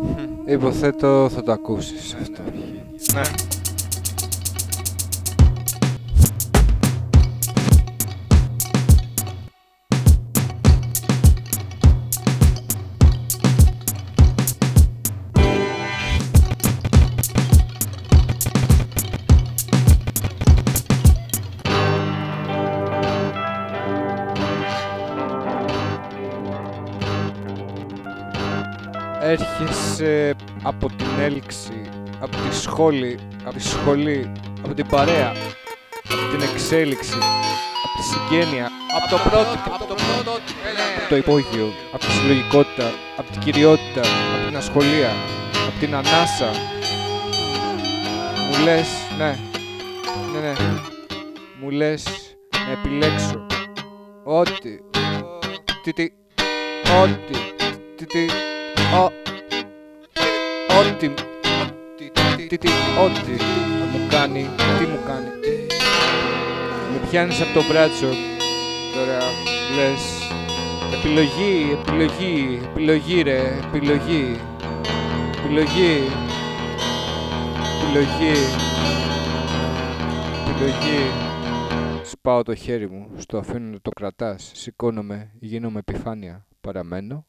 Υποθέτω θα το ακούσεις αυτό. Ναι. Έρχεσαι από την έλξη, από τη σχόλη, από την παρέα, από την εξέλιξη, από τη συγγένεια, από το πρότυπο, από το υπόγειο, από τη συλλογικότητα, από την κυριότητα, από την ασχολία, από την ανάσα. Μου λες, ναι, μου λες να επιλέξω ό,τι, ό,τι μου κάνει, τι μου κάνει. Με πιάνεις από το μπράτσο, τώρα λες επιλογή ρε, επιλογή. Σπάω το χέρι μου, στο αφήνω να το κρατάς, σηκώνομαι, γίνομαι επιφάνεια, παραμένω.